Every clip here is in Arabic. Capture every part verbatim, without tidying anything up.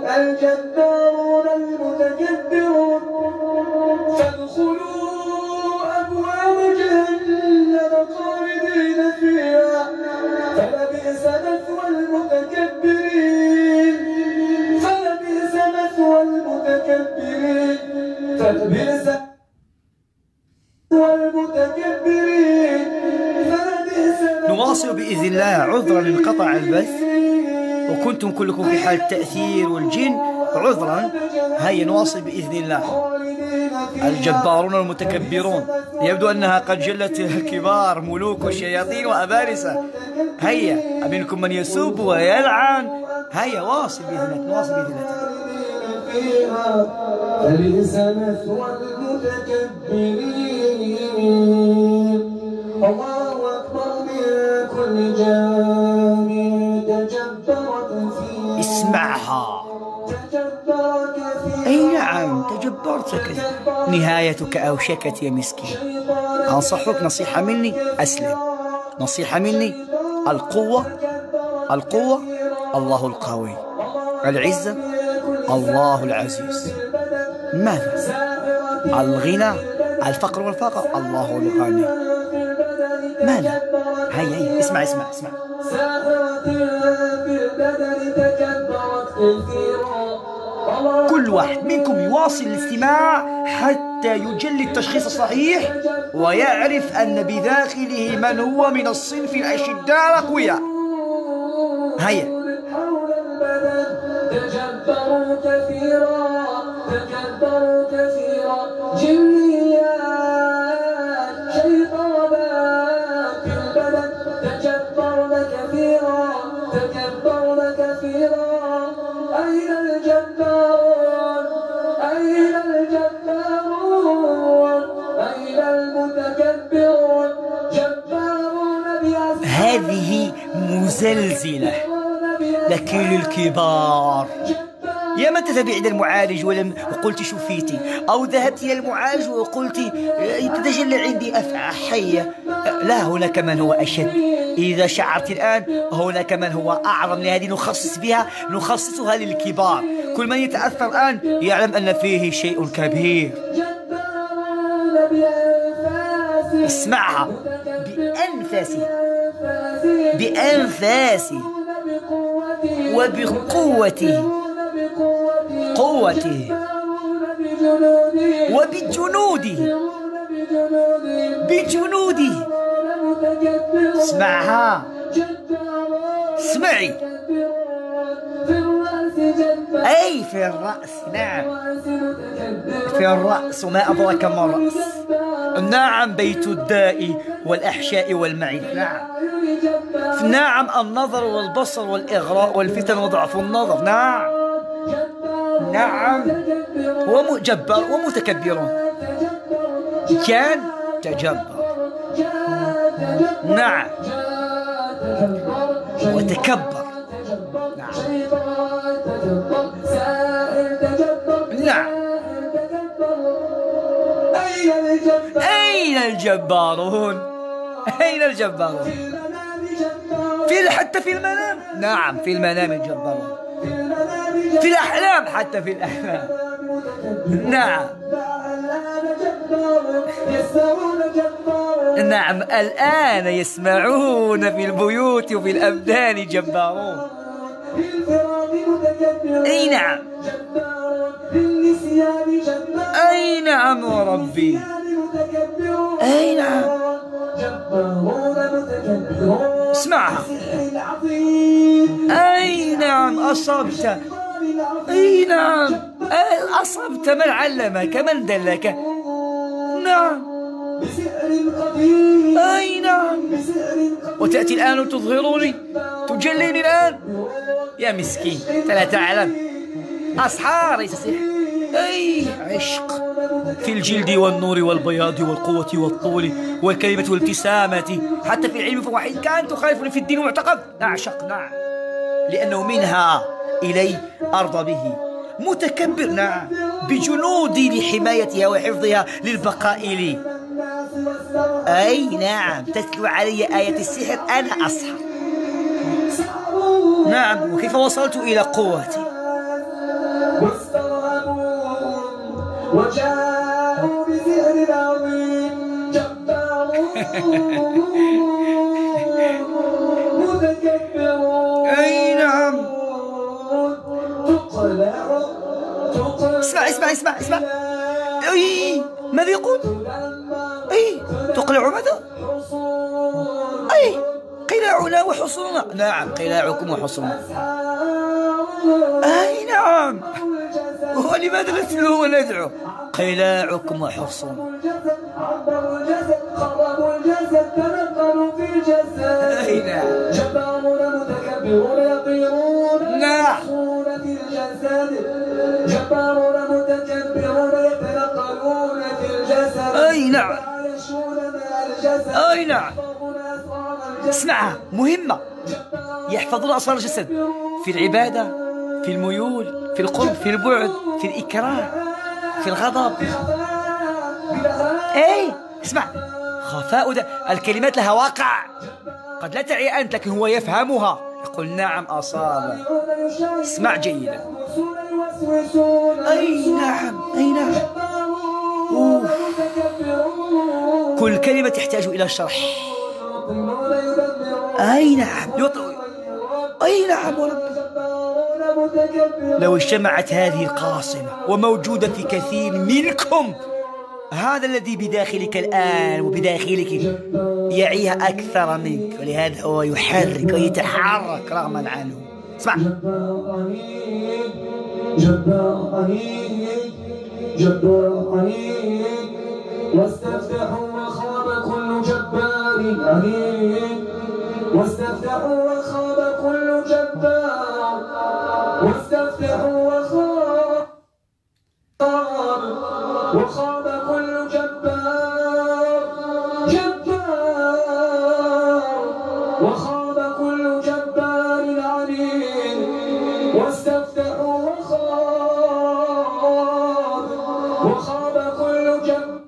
الجبارون المتكبرون فادخلوا أبواب جهنم خالدين فيها فلبئس مثوى المتكبرين فلبئس مثوى المتكبرين فلبئس مثوى المتكبرين فلبئس. نواصل بإذن الله. عذرا انقطع البث وكنتم كلكم في حال التأثير والجن، عذرا. هيا نواصل بإذن الله. الجبارون المتكبرون، يبدو أنها قد جلت الكبار ملوك والشياطين وأبارسة. هيا منكم من يسب ويلعن. هيا واصل بإذن الله، نواصل بإذن الله. فليس مثوى المتكبرين. الله أكبر من كل جانب تجبرت فيه. اسمعها. أي نعم تجبرتك، نهايتك أوشكت يا مسكين. أنصحك نصيحة مني، أسلم. نصيحة مني، القوة القوة الله القوي، العزة الله العزيز. ماذا؟ الغنى الفقر والفقر الله الغني. ماذا؟ هيا هيا اسمع اسمع اسمع. كل واحد منكم يواصل الاستماع حتى يجلي التشخيص الصحيح ويعرف أن بداخله من هو من الصنف الأشداء الأقوياء. هيا. تجبروا كثيرا تكبروا كثيرا جنيات شيطانات في البلد تجبرن كثيرا تكبرن كثيرا. أين الجبارون أين الجبارون أين المتكبرون جبارون بأسماء. هذه مزلزلة لكن للكبار. يا من تذهب عند المعالج ولم وقلت شفيتي، أو ذهبت إلى المعالج وقلت تتجلى عندي أفعى حية. لا، هناك من هو أشد. إذا شعرت الآن هناك من هو أعظم. لهذه نخصص بها نخصصها للكبار. كل من يتأثر الآن يعلم أن فيه شيء كبير. اسمعها بأنفاسه بأنفاسه وبقوته قوته وبجنوده بجنوده. اسمعها، اسمعي. أي في الرأس. نعم في الرأس، وما أدراك ما الرأس. نعم بيت الداء والأحشاء والمعين. نعم نعم النظر والبصر والإغراء والفتن وضعف النظر. نعم نعم ومجبر ومتكبرون. كان تجبر. نعم وتكبر. نعم نعم. أين الجبارون أين الجبارون في حتى في المنام. نعم في المنام الجبارون، في الأحلام حتى في الأحلام. نعم نعم الآن يسمعون في البيوت وفي الأبدان جبارون. أي نعم أي نعم وربي. أي نعم. اسمعها. أي نعم أصبت. أي نعم أصبت. من علمك؟ من دلك؟ نعم. أي نعم. وتأتي الآن وتظهرني، تجليني الآن. يا مسكين لا تعلم أسحار ليس سحر. أي عشق في الجلد والنور والبياض والقوة والطول والكلمة والابتسامة. حتى في العلم فوحيد كان تخالفني في الدين معتقد. أعشق. نعم لأنه منها إلي أرضى به. متكبر. نعم بجنودي لحمايتها وحفظها للبقاء لي. أي نعم تتلو علي آية السحر أنا أسحر. نعم وكيف وصلت إلى قوتي؟ وجاءوا بسحر عظيم جبار متكبرون. أي نعم. تقلع تقلع اسمع اسمع اسمع اسمع. أي ماذا يقول؟ أي تقلع ماذا؟ أي قلاعنا وحصوننا. نعم قلاعكم وحصوننا. أي نعم. ولماذا نتلو وندعو؟ قلاعكم وحصوننا. خربوا الجسد تنقلوا في الجسد. أي نعم. جبارون متكبرون يطيرون نعم. في الجسد. جبارون متكبرون يتنقلون في الجسد. أي نعم. يعيشون مع الجسد. أي نعم. اسمعها مهمة. يحفظون أسرار الجسد في العبادة، في الميول، في القرب، في البعد، في الإكراه، في الغضب. أي اسمع، خفاء ده الكلمات لها واقع، قد لا تعي أنت لكن هو يفهمها. يقول نعم أصاب. اسمع جيدا. أي نعم أي نعم. أوف. كل كلمة تحتاج إلى شرح. أي نعم يطوي. أي نعم ورب. لو اجتمعت هذه القاصمة وموجودة في كثير منكم، هذا الذي بداخلك الآن وبداخلك يعيها أكثر منك، ولهذا هو يحرك ويتحرك رغما عنه. اسمع. جبار عنيد جبار عنيد واستفتحوا وخاب كل جبار عنيد. واستفتحوا وخاب كل جبار. واستفتحوا وخاب وخاب كل جبار. جبار وخاب كل جبار عنيد. واستفتحوا وخاب وخاب كل جبار.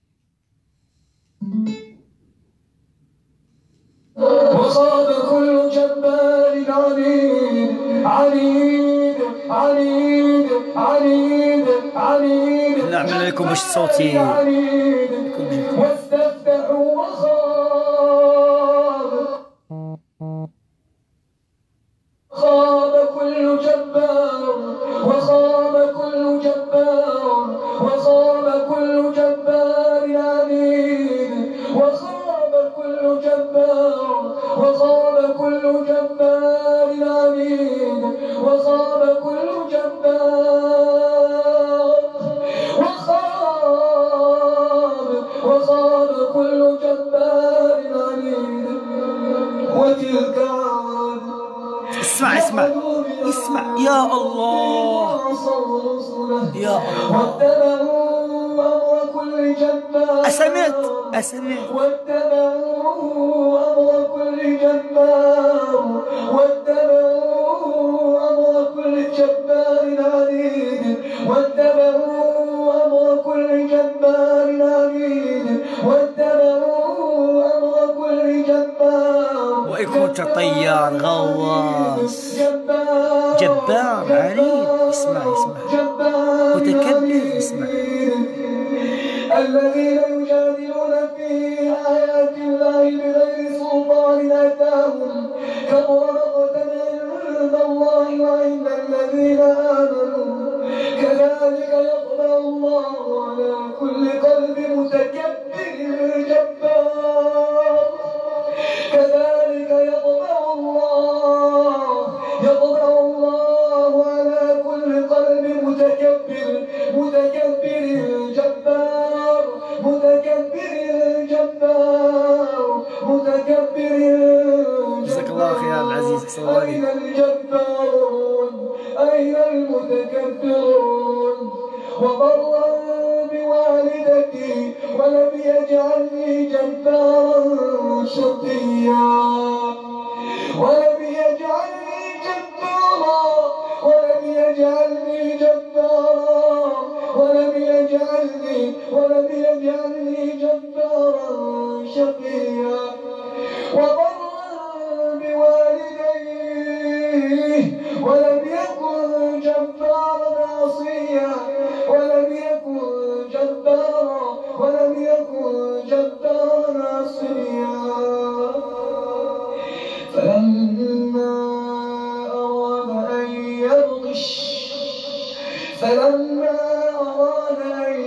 وخاب كل جبار عنيد عنيد عنيد عنيد عنيد. نعمل لكم باش صوتي. واستفتحوا وخاب خاب كل جبار. وخاب كل جبار. وخاب كل جبار عنيد. وخاب كل جبار. وخاب كل جبار عنيد. وخاب كل جبار. وخاب وخاب كل جبار عنيد. وتلك عاد. اسمع اسمع اسمع. يا الله يا الله. واتبعوا أمر كل جبار. أسمعت أسمعت. واتبعوا أمر كل جبار. واتبعوا أمر كل جبار عنيد. واتبعوا أمر كل جبار عنيد. واتبعوا أمر كل جبار. وإن كنت طيار غواص جبار عنيد. اسمع اسمع. متكبر. اسمع. الذين يجادلون في آيات الله بغير سلطان أتاهم كبر مقتا عند الله وعند الذين آمنوا. كذلك يطبع الله على كل قلب متكبر جبار. كذلك يطبع الله يطبع الله على كل قلب متكبر متكبر جبار. متكبر جبار. متكبر جزاك الله خير يا العزيز. أين الجبارون؟ أين المتكبرون؟ وبرا بوالدتي ولم يجعلني جبارا شقيا. ولم يجعلني جبارا. ولم يجعلني جبارا. ولم يجعلني ولم يجعلني جبارا شقيا. وبرا بوالديه ولم يكن جبارا عصيا. ولم يكن الجبار عصيا فلما أراد أن يبطش فلما أراد أن